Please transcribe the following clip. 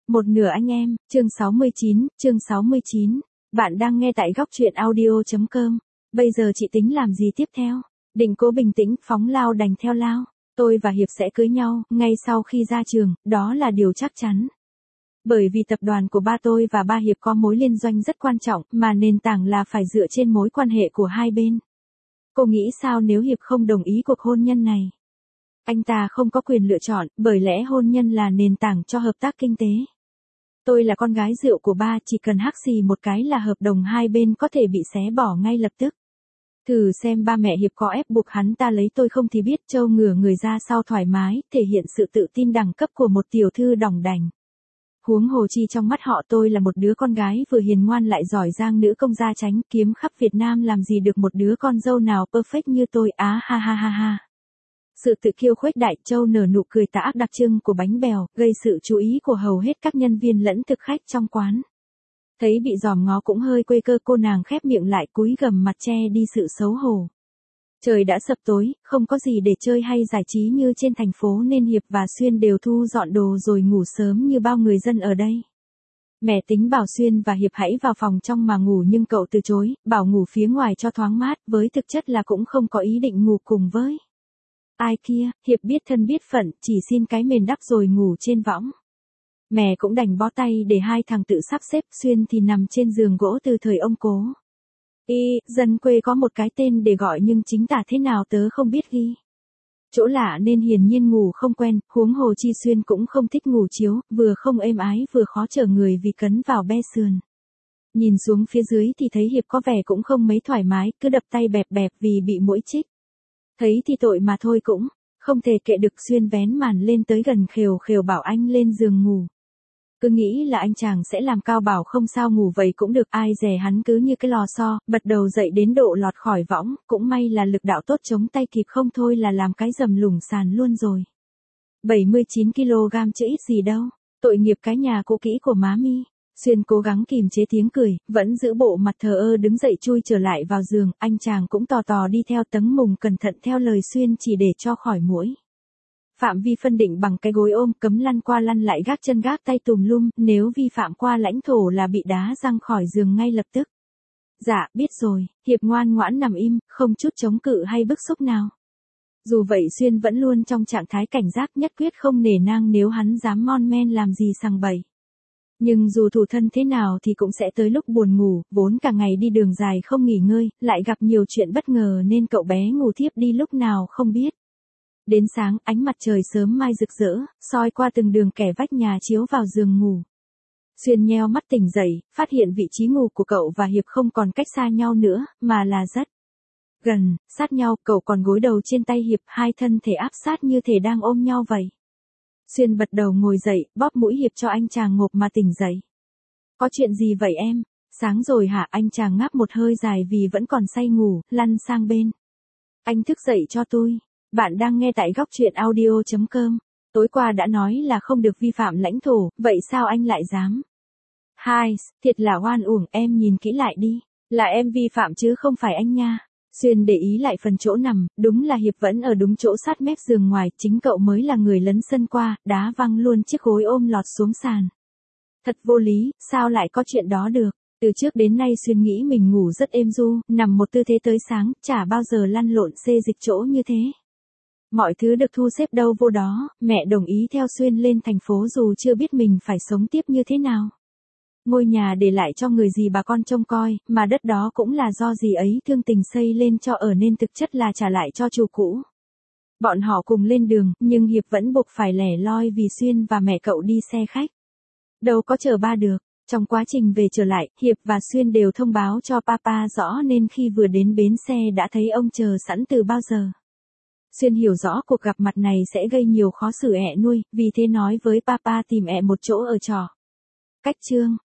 Một nửa anh em, chương 69. Bạn đang nghe tại góc truyện audio.com. Bây giờ chị tính làm gì tiếp theo? Định cố bình tĩnh, phóng lao đành theo lao. Tôi và Hiệp sẽ cưới nhau, ngay sau khi ra trường, đó là điều chắc chắn. Bởi vì tập đoàn của ba tôi và ba Hiệp có mối liên doanh rất quan trọng, mà nền tảng là phải dựa trên mối quan hệ của hai bên. Cô nghĩ sao nếu Hiệp không đồng ý cuộc hôn nhân này? Anh ta không có quyền lựa chọn, bởi lẽ hôn nhân là nền tảng cho hợp tác kinh tế. Tôi là con gái rượu của ba, chỉ cần hắc xì một cái là hợp đồng hai bên có thể bị xé bỏ ngay lập tức. Thử xem ba mẹ Hiệp có ép buộc hắn ta lấy tôi không thì biết trâu ngửa người ra sau thoải mái, thể hiện sự tự tin đẳng cấp của một tiểu thư đỏng đành. Huống hồ chi trong mắt họ tôi là một đứa con gái vừa hiền ngoan lại giỏi giang nữ công gia chánh, kiếm khắp Việt Nam làm gì được một đứa con dâu nào perfect như tôi, á ha ha ha ha. Sự tự kiêu khuếch đại, Châu nở nụ cười tà ác đặc trưng của bánh bèo, gây sự chú ý của hầu hết các nhân viên lẫn thực khách trong quán. Thấy bị dòm ngó cũng hơi quê cơ, cô nàng khép miệng lại cúi gằm mặt che đi sự xấu hổ. Trời đã sập tối, không có gì để chơi hay giải trí như trên thành phố nên Hiệp và Xuyên đều thu dọn đồ rồi ngủ sớm như bao người dân ở đây. Mẹ tính bảo Xuyên và Hiệp hãy vào phòng trong mà ngủ nhưng cậu từ chối, bảo ngủ phía ngoài cho thoáng mát, với thực chất là cũng không có ý định ngủ cùng với ai kia. Hiệp biết thân biết phận, chỉ xin cái mền đắp rồi ngủ trên võng. Mẹ cũng đành bó tay để hai thằng tự sắp xếp, Xuyên thì nằm trên giường gỗ từ thời ông cố. Dân quê có một cái tên để gọi nhưng chính tả thế nào tớ không biết ghi. Chỗ lạ nên hiển nhiên ngủ không quen, huống hồ chi Xuyên cũng không thích ngủ chiếu, vừa không êm ái vừa khó chở người vì cấn vào be sườn. Nhìn xuống phía dưới thì thấy Hiệp có vẻ cũng không mấy thoải mái, cứ đập tay bẹp bẹp vì bị muỗi chích. Thấy thì tội mà thôi cũng không thể kệ được, Xuyên vén màn lên tới gần khều khều bảo anh lên giường ngủ. Cứ nghĩ là anh chàng sẽ làm cao bảo không sao ngủ vậy cũng được, ai dè hắn cứ như cái lò xo, bật đầu dậy đến độ lọt khỏi võng, cũng may là lực đạo tốt chống tay kịp không thôi là làm cái rầm lủng sàn luôn rồi. 79 kg chứ ít gì đâu, tội nghiệp cái nhà cũ kỹ của má mi. Xuyên cố gắng kìm chế tiếng cười, vẫn giữ bộ mặt thờ ơ đứng dậy chui trở lại vào giường, anh chàng cũng tò tò đi theo tấm mùng cẩn thận theo lời Xuyên chỉ để cho khỏi muỗi. Phạm vi phân định bằng cái gối ôm, cấm lăn qua lăn lại gác chân gác tay tùm lum, nếu vi phạm qua lãnh thổ là bị đá răng khỏi giường ngay lập tức. Dạ, biết rồi, Hiệp ngoan ngoãn nằm im, không chút chống cự hay bức xúc nào. Dù vậy Xuyên vẫn luôn trong trạng thái cảnh giác, nhất quyết không nể nang nếu hắn dám mon men làm gì sằng bậy. Nhưng dù thủ thân thế nào thì cũng sẽ tới lúc buồn ngủ, vốn cả ngày đi đường dài không nghỉ ngơi, lại gặp nhiều chuyện bất ngờ nên cậu bé ngủ thiếp đi lúc nào không biết. Đến sáng, ánh mặt trời sớm mai rực rỡ, soi qua từng đường kẻ vách nhà chiếu vào giường ngủ. Xuyên nheo mắt tỉnh dậy, phát hiện vị trí ngủ của cậu và Hiệp không còn cách xa nhau nữa, mà là rất gần, sát nhau, cậu còn gối đầu trên tay Hiệp, hai thân thể áp sát như thể đang ôm nhau vậy. Xuyên bật đầu ngồi dậy, bóp mũi Hiệp cho anh chàng ngộp mà tỉnh dậy. Có chuyện gì vậy em? Sáng rồi hả? Anh chàng ngáp một hơi dài vì vẫn còn say ngủ, lăn sang bên. Anh thức dậy cho tôi. Bạn đang nghe tại góc truyện audio.com. Tối qua đã nói là không được vi phạm lãnh thổ, vậy sao anh lại dám? Hai, thiệt là oan uổng, em nhìn kỹ lại đi. Là em vi phạm chứ không phải anh nha. Xuyên để ý lại phần chỗ nằm, đúng là Hiệp vẫn ở đúng chỗ sát mép giường ngoài, chính cậu mới là người lấn sân qua, đá văng luôn chiếc gối ôm lọt xuống sàn. Thật vô lý, sao lại có chuyện đó được? Từ trước đến nay Xuyên nghĩ mình ngủ rất êm du, nằm một tư thế tới sáng, chả bao giờ lăn lộn xê dịch chỗ như thế. Mọi thứ được thu xếp đâu vô đó, mẹ đồng ý theo Xuyên lên thành phố dù chưa biết mình phải sống tiếp như thế nào. Ngôi nhà để lại cho người gì bà con trông coi, mà đất đó cũng là do dì ấy thương tình xây lên cho ở nên thực chất là trả lại cho chủ cũ. Bọn họ cùng lên đường, nhưng Hiệp vẫn buộc phải lẻ loi vì Xuyên và mẹ cậu đi xe khách. Đâu có chờ ba được. Trong quá trình về trở lại, Hiệp và Xuyên đều thông báo cho papa rõ nên khi vừa đến bến xe đã thấy ông chờ sẵn từ bao giờ. Xuyên hiểu rõ cuộc gặp mặt này sẽ gây nhiều khó xử ẹ nuôi, vì thế nói với papa tìm ẹ một chỗ ở trọ. Cách chương